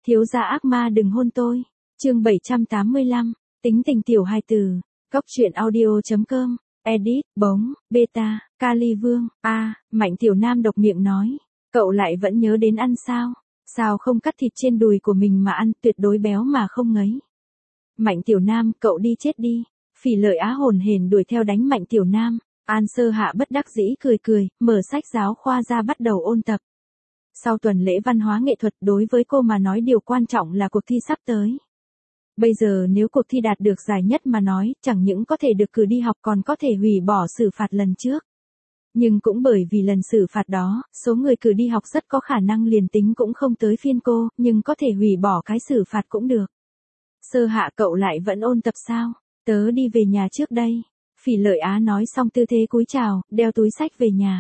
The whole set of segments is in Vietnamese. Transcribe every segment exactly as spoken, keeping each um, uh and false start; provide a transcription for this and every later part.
Thiếu gia ác ma đừng hôn tôi. Chương bảy trăm tám mươi lăm, tính tình tiểu hài tử. Cóc truyện audio chấm com. Edit, bóng, beta, Kali Vương. A, Mạnh Tiểu Nam độc miệng nói. Cậu lại vẫn nhớ đến ăn sao? Sao không cắt thịt trên đùi của mình mà ăn, tuyệt đối béo mà không ngấy. Mạnh Tiểu Nam, cậu đi chết đi. Phỉ Lợi Á hồn hển đuổi theo đánh Mạnh Tiểu Nam. An Sơ Hạ bất đắc dĩ cười cười, mở sách giáo khoa ra bắt đầu ôn tập. Sau tuần lễ văn hóa nghệ thuật, đối với cô mà nói điều quan trọng là cuộc thi sắp tới. Bây giờ nếu cuộc thi đạt được giải nhất mà nói, chẳng những có thể được cử đi học còn có thể hủy bỏ xử phạt lần trước. Nhưng cũng bởi vì lần xử phạt đó, số người cử đi học rất có khả năng liền tính cũng không tới phiên cô, nhưng có thể hủy bỏ cái xử phạt cũng được. Sơ Hạ, cậu lại vẫn ôn tập sao? Tớ đi về nhà trước đây. Phỉ Lợi Á nói xong tư thế cúi chào, đeo túi sách về nhà.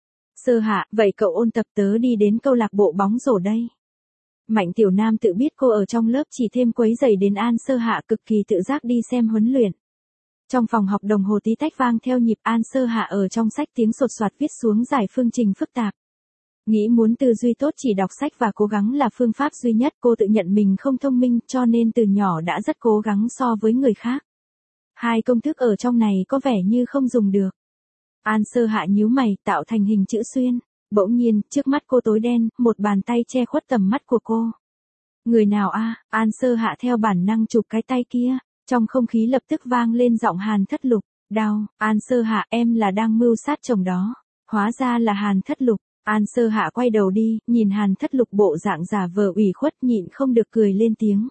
Sơ Hạ, vậy cậu ôn tập, tớ đi đến câu lạc bộ bóng rổ đây. Mạnh Tiểu Nam tự biết cô ở trong lớp chỉ thêm quấy rầy đến An Sơ Hạ, cực kỳ tự giác đi xem huấn luyện. Trong phòng học đồng hồ tí tách vang theo nhịp, An Sơ Hạ ở trong sách tiếng sột soạt viết xuống giải phương trình phức tạp. Nghĩ muốn tư duy tốt chỉ đọc sách và cố gắng là phương pháp duy nhất, cô tự nhận mình không thông minh cho nên từ nhỏ đã rất cố gắng so với người khác. Hai công thức ở trong này có vẻ như không dùng được. An Sơ Hạ nhíu mày, tạo thành hình chữ xuyên. Bỗng nhiên, trước mắt cô tối đen, một bàn tay che khuất tầm mắt của cô. Người nào a? An Sơ Hạ theo bản năng chụp cái tay kia. Trong không khí lập tức vang lên giọng Hàn Thất Lục. Đau, An Sơ Hạ, em là đang mưu sát chồng đó. Hóa ra là Hàn Thất Lục. An Sơ Hạ quay đầu đi, nhìn Hàn Thất Lục bộ dạng giả vờ ủy khuất, nhịn không được cười lên tiếng.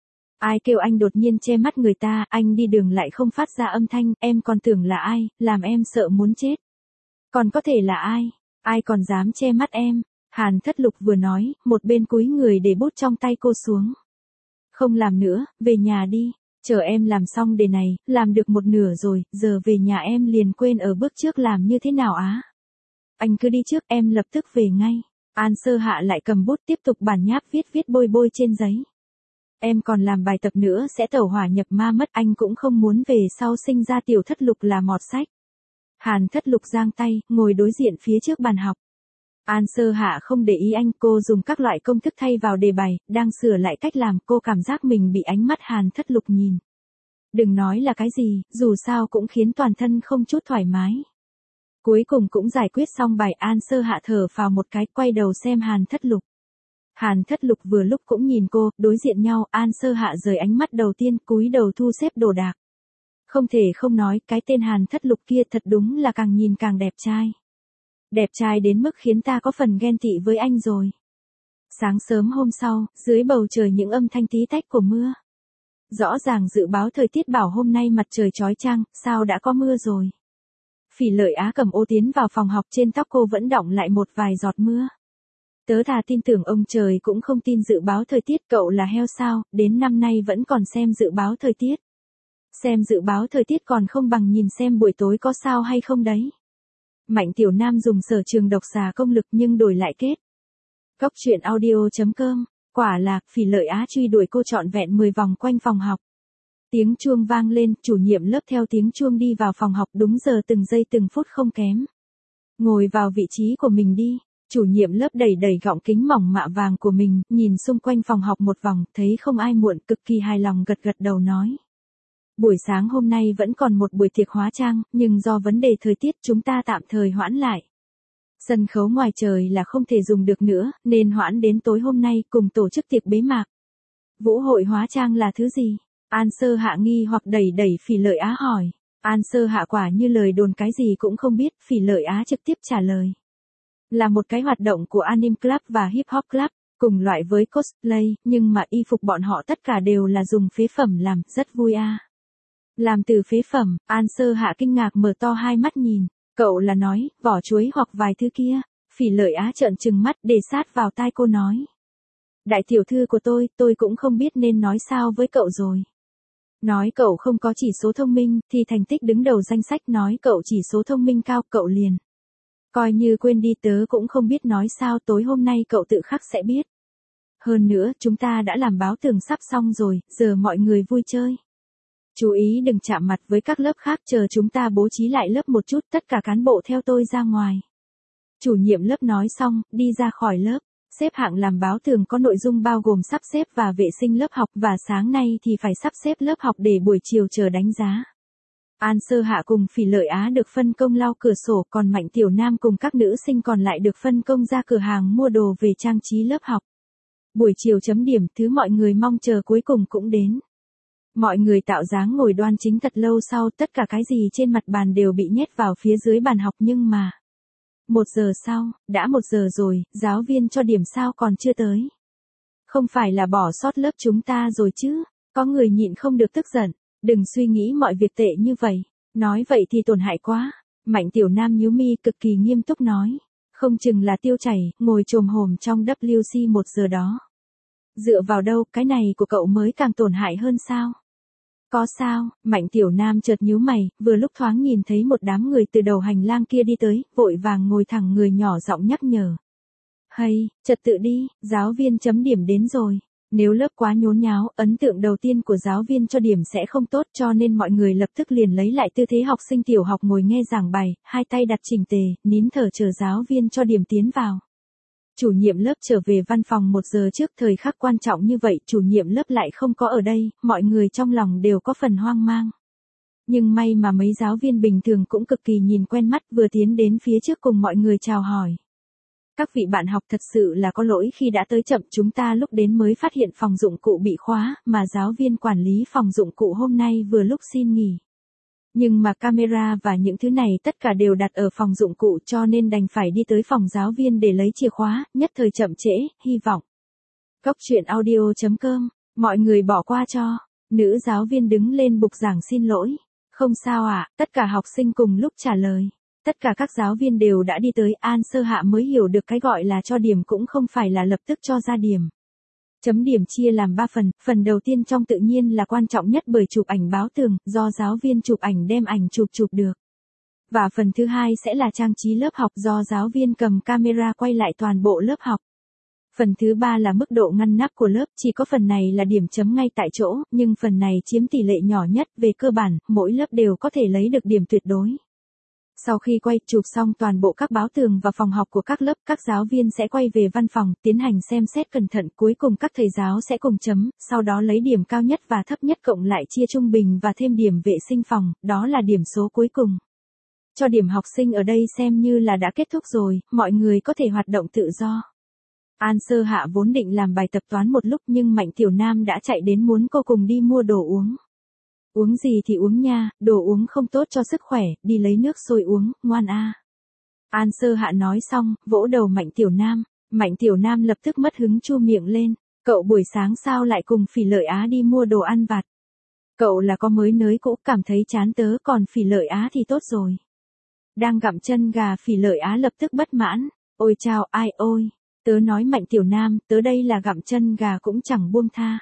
Ai kêu anh đột nhiên che mắt người ta, anh đi đường lại không phát ra âm thanh, em còn tưởng là ai, làm em sợ muốn chết. Còn có thể là ai? Ai còn dám che mắt em? Hàn Thất Lục vừa nói, một bên cúi người để bút trong tay cô xuống. Không làm nữa, về nhà đi. Chờ em làm xong đề này, làm được một nửa rồi, giờ về nhà em liền quên ở bước trước làm như thế nào á. Anh cứ đi trước, em lập tức về ngay. An Sơ Hạ lại cầm bút tiếp tục bản nháp viết viết bôi bôi trên giấy. Em còn làm bài tập nữa sẽ tẩu hỏa nhập ma mất, anh cũng không muốn về sau sinh ra tiểu Thất Lục là mọt sách. Hàn Thất Lục giang tay, ngồi đối diện phía trước bàn học. An Sơ Hạ không để ý anh, cô dùng các loại công thức thay vào đề bài, đang sửa lại cách làm, cô cảm giác mình bị ánh mắt Hàn Thất Lục nhìn. Đừng nói là cái gì, dù sao cũng khiến toàn thân không chút thoải mái. Cuối cùng cũng giải quyết xong bài, An Sơ Hạ thở phào một cái, quay đầu xem Hàn Thất Lục. Hàn Thất Lục vừa lúc cũng nhìn cô, đối diện nhau, An Sơ Hạ rời ánh mắt đầu tiên, cúi đầu thu xếp đồ đạc. Không thể không nói, cái tên Hàn Thất Lục kia thật đúng là càng nhìn càng đẹp trai. Đẹp trai đến mức khiến ta có phần ghen tị với anh rồi. Sáng sớm hôm sau, dưới bầu trời những âm thanh tí tách của mưa. Rõ ràng dự báo thời tiết bảo hôm nay mặt trời chói chang, sao đã có mưa rồi. Phỉ Lợi Á cầm ô tiến vào phòng học, trên tóc cô vẫn đọng lại một vài giọt mưa. Tớ thà tin tưởng ông trời cũng không tin dự báo thời tiết, cậu là heo sao, đến năm nay vẫn còn xem dự báo thời tiết. Xem dự báo thời tiết còn không bằng nhìn xem buổi tối có sao hay không đấy. Mạnh Tiểu Nam dùng sở trường độc xà công lực nhưng đổi lại kết. Cóc truyện audio chấm com. Quả là, Phỉ Lợi Á truy đuổi cô trọn vẹn mười vòng quanh phòng học. Tiếng chuông vang lên, chủ nhiệm lớp theo tiếng chuông đi vào phòng học đúng giờ từng giây từng phút không kém. Ngồi vào vị trí của mình đi. Chủ nhiệm lớp đẩy đẩy gọng kính mỏng mạ vàng của mình, nhìn xung quanh phòng học một vòng, thấy không ai muộn, cực kỳ hài lòng gật gật đầu nói. Buổi sáng hôm nay vẫn còn một buổi tiệc hóa trang, nhưng do vấn đề thời tiết chúng ta tạm thời hoãn lại. Sân khấu ngoài trời là không thể dùng được nữa, nên hoãn đến tối hôm nay cùng tổ chức tiệc bế mạc. Vũ hội hóa trang là thứ gì? An Sơ Hạ nghi hoặc đẩy đẩy Phỉ Lợi Á hỏi. An Sơ Hạ quả như lời đồn cái gì cũng không biết, Phỉ Lợi Á trực tiếp trả lời. Là một cái hoạt động của Anime Club và Hip Hop Club, cùng loại với cosplay, nhưng mà y phục bọn họ tất cả đều là dùng phế phẩm làm, rất vui a. À. Làm từ phế phẩm, An Sơ Hạ kinh ngạc mở to hai mắt nhìn, cậu là nói, vỏ chuối hoặc vài thứ kia, Phỉ Lợi Á trợn trừng mắt để sát vào tai cô nói. Đại tiểu thư của tôi, tôi cũng không biết nên nói sao với cậu rồi. Nói cậu không có chỉ số thông minh, thì thành tích đứng đầu danh sách, nói cậu chỉ số thông minh cao, cậu liền. Coi như quên đi, tớ cũng không biết nói sao, tối hôm nay cậu tự khắc sẽ biết. Hơn nữa, chúng ta đã làm báo tường sắp xong rồi, giờ mọi người vui chơi. Chú ý đừng chạm mặt với các lớp khác, chờ chúng ta bố trí lại lớp một chút, tất cả cán bộ theo tôi ra ngoài. Chủ nhiệm lớp nói xong, đi ra khỏi lớp. Xếp hạng làm báo tường có nội dung bao gồm sắp xếp và vệ sinh lớp học, và sáng nay thì phải sắp xếp lớp học để buổi chiều chờ đánh giá. An Sơ Hạ cùng Phỉ Lợi Á được phân công lau cửa sổ, còn Mạnh Tiểu Nam cùng các nữ sinh còn lại được phân công ra cửa hàng mua đồ về trang trí lớp học. Buổi chiều chấm điểm, thứ mọi người mong chờ cuối cùng cũng đến. Mọi người tạo dáng ngồi đoan chính thật lâu sau, tất cả cái gì trên mặt bàn đều bị nhét vào phía dưới bàn học, nhưng mà... Một giờ sau, đã một giờ rồi, giáo viên cho điểm sao còn chưa tới? Không phải là bỏ sót lớp chúng ta rồi chứ? Có người nhịn không được tức giận. Đừng suy nghĩ mọi việc tệ như vậy. Nói vậy thì tổn hại quá. Mạnh Tiểu Nam nhíu mi cực kỳ nghiêm túc nói. Không chừng là Tiêu Chảy, ngồi chồm hổm trong W C một giờ đó. Dựa vào đâu, cái này của cậu mới càng tổn hại hơn sao? Có sao? Mạnh Tiểu Nam chợt nhíu mày, vừa lúc thoáng nhìn thấy một đám người từ đầu hành lang kia đi tới, vội vàng ngồi thẳng người nhỏ giọng nhắc nhở. Hay, trật tự đi, giáo viên chấm điểm đến rồi. Nếu lớp quá nhốn nháo, ấn tượng đầu tiên của giáo viên cho điểm sẽ không tốt, cho nên mọi người lập tức liền lấy lại tư thế học sinh tiểu học ngồi nghe giảng bài, hai tay đặt chỉnh tề, nín thở chờ giáo viên cho điểm tiến vào. Chủ nhiệm lớp trở về văn phòng một giờ trước, thời khắc quan trọng như vậy, chủ nhiệm lớp lại không có ở đây, mọi người trong lòng đều có phần hoang mang. Nhưng may mà mấy giáo viên bình thường cũng cực kỳ nhìn quen mắt, vừa tiến đến phía trước cùng mọi người chào hỏi. Các vị bạn học, thật sự là có lỗi khi đã tới chậm, chúng ta lúc đến mới phát hiện phòng dụng cụ bị khóa, mà giáo viên quản lý phòng dụng cụ hôm nay vừa lúc xin nghỉ. Nhưng mà camera và những thứ này tất cả đều đặt ở phòng dụng cụ, cho nên đành phải đi tới phòng giáo viên để lấy chìa khóa, nhất thời chậm trễ, hy vọng. Góc truyện audio chấm com, mọi người bỏ qua cho. Nữ giáo viên đứng lên bục giảng xin lỗi. Không sao ạ, à, tất cả học sinh cùng lúc trả lời. Tất cả các giáo viên đều đã đi tới, An Sơ Hạ mới hiểu được cái gọi là cho điểm cũng không phải là lập tức cho ra điểm. Chấm điểm chia làm ba phần, phần đầu tiên trong tự nhiên là quan trọng nhất bởi chụp ảnh báo tường, do giáo viên chụp ảnh đem ảnh chụp chụp được. Và phần thứ hai sẽ là trang trí lớp học, do giáo viên cầm camera quay lại toàn bộ lớp học. Phần thứ ba là mức độ ngăn nắp của lớp, chỉ có phần này là điểm chấm ngay tại chỗ, nhưng phần này chiếm tỷ lệ nhỏ nhất, về cơ bản, mỗi lớp đều có thể lấy được điểm tuyệt đối. Sau khi quay chụp xong toàn bộ các báo tường và phòng học của các lớp, các giáo viên sẽ quay về văn phòng, tiến hành xem xét cẩn thận, cuối cùng các thầy giáo sẽ cùng chấm, sau đó lấy điểm cao nhất và thấp nhất cộng lại chia trung bình và thêm điểm vệ sinh phòng, đó là điểm số cuối cùng. Cho điểm học sinh ở đây xem như là đã kết thúc rồi, mọi người có thể hoạt động tự do. An Sơ Hạ vốn định làm bài tập toán một lúc, nhưng Mạnh Tiểu Nam đã chạy đến muốn cô cùng đi mua đồ uống. Uống gì thì uống nha, đồ uống không tốt cho sức khỏe, đi lấy nước sôi uống, ngoan a. An Sơ Hạ nói xong, vỗ đầu Mạnh Tiểu Nam. Mạnh Tiểu Nam lập tức mất hứng chu miệng lên. Cậu buổi sáng sao lại cùng Phỉ Lợi Á đi mua đồ ăn vặt? Cậu là có mới nới cũ, cảm thấy chán tớ, còn Phỉ Lợi Á thì tốt rồi. Đang gặm chân gà, Phỉ Lợi Á lập tức bất mãn. Ôi chao, ai ôi. Tớ nói Mạnh Tiểu Nam, tớ đây là gặm chân gà cũng chẳng buông tha.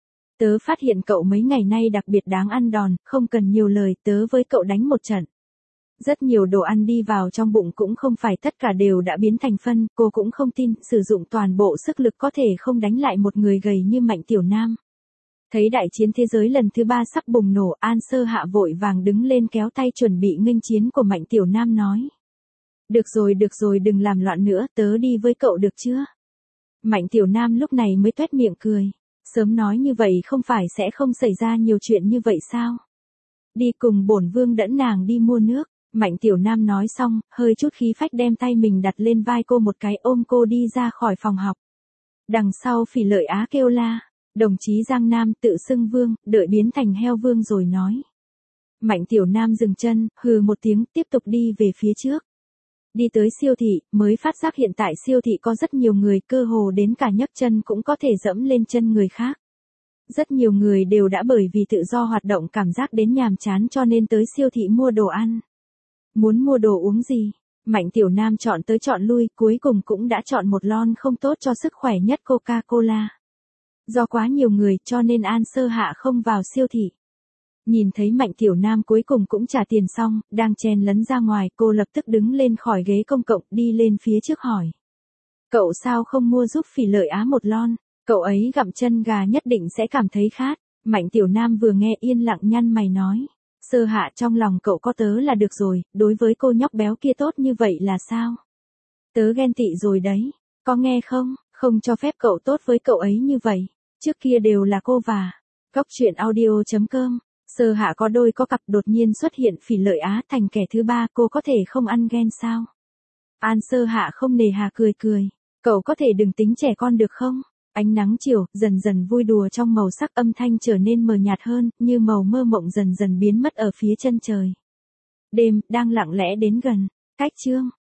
Tớ phát hiện cậu mấy ngày nay đặc biệt đáng ăn đòn, không cần nhiều lời, tớ với cậu đánh một trận. Rất nhiều đồ ăn đi vào trong bụng cũng không phải tất cả đều đã biến thành phân, cô cũng không tin, sử dụng toàn bộ sức lực có thể không đánh lại một người gầy như Mạnh Tiểu Nam. Thấy đại chiến thế giới lần thứ ba sắp bùng nổ, An Sơ Hạ vội vàng đứng lên kéo tay chuẩn bị nghênh chiến của Mạnh Tiểu Nam nói. Được rồi được rồi, đừng làm loạn nữa, tớ đi với cậu được chưa? Mạnh Tiểu Nam lúc này mới toét miệng cười. Sớm nói như vậy không phải sẽ không xảy ra nhiều chuyện như vậy sao? Đi cùng bổn vương dẫn nàng đi mua nước. Mạnh Tiểu Nam nói xong, hơi chút khí phách đem tay mình đặt lên vai cô một cái, ôm cô đi ra khỏi phòng học. Đằng sau Phỉ Lợi Á kêu la. Đồng chí Giang Nam tự xưng vương, đợi biến thành heo vương rồi nói. Mạnh Tiểu Nam dừng chân, hừ một tiếng, tiếp tục đi về phía trước. Đi tới siêu thị, mới phát giác hiện tại siêu thị có rất nhiều người, cơ hồ đến cả nhấc chân cũng có thể dẫm lên chân người khác. Rất nhiều người đều đã bởi vì tự do hoạt động cảm giác đến nhàm chán cho nên tới siêu thị mua đồ ăn. Muốn mua đồ uống gì? Mạnh Tiểu Nam chọn tới chọn lui, cuối cùng cũng đã chọn một lon không tốt cho sức khỏe nhất Coca-Cola. Do quá nhiều người cho nên An Sơ Hạ không vào siêu thị. Nhìn thấy Mạnh Tiểu Nam cuối cùng cũng trả tiền xong, đang chen lấn ra ngoài, cô lập tức đứng lên khỏi ghế công cộng, đi lên phía trước hỏi. Cậu sao không mua giúp Phỉ Lợi Á một lon, cậu ấy gặm chân gà nhất định sẽ cảm thấy khát. Mạnh Tiểu Nam vừa nghe yên lặng nhăn mày nói. Sơ Hạ, trong lòng cậu có tớ là được rồi, đối với cô nhóc béo kia tốt như vậy là sao? Tớ ghen tị rồi đấy, có nghe không? Không cho phép cậu tốt với cậu ấy như vậy. Trước kia đều là cô và. Góc chuyện audio.com. Sơ Hạ có đôi có cặp đột nhiên xuất hiện Phỉ Lợi Á thành kẻ thứ ba, cô có thể không ăn ghen sao? An Sơ Hạ không nề hà cười cười. Cậu có thể đừng tính trẻ con được không? Ánh nắng chiều dần dần vui đùa trong màu sắc, âm thanh trở nên mờ nhạt hơn, như màu mơ mộng dần dần biến mất ở phía chân trời. Đêm đang lặng lẽ đến gần. Cách chương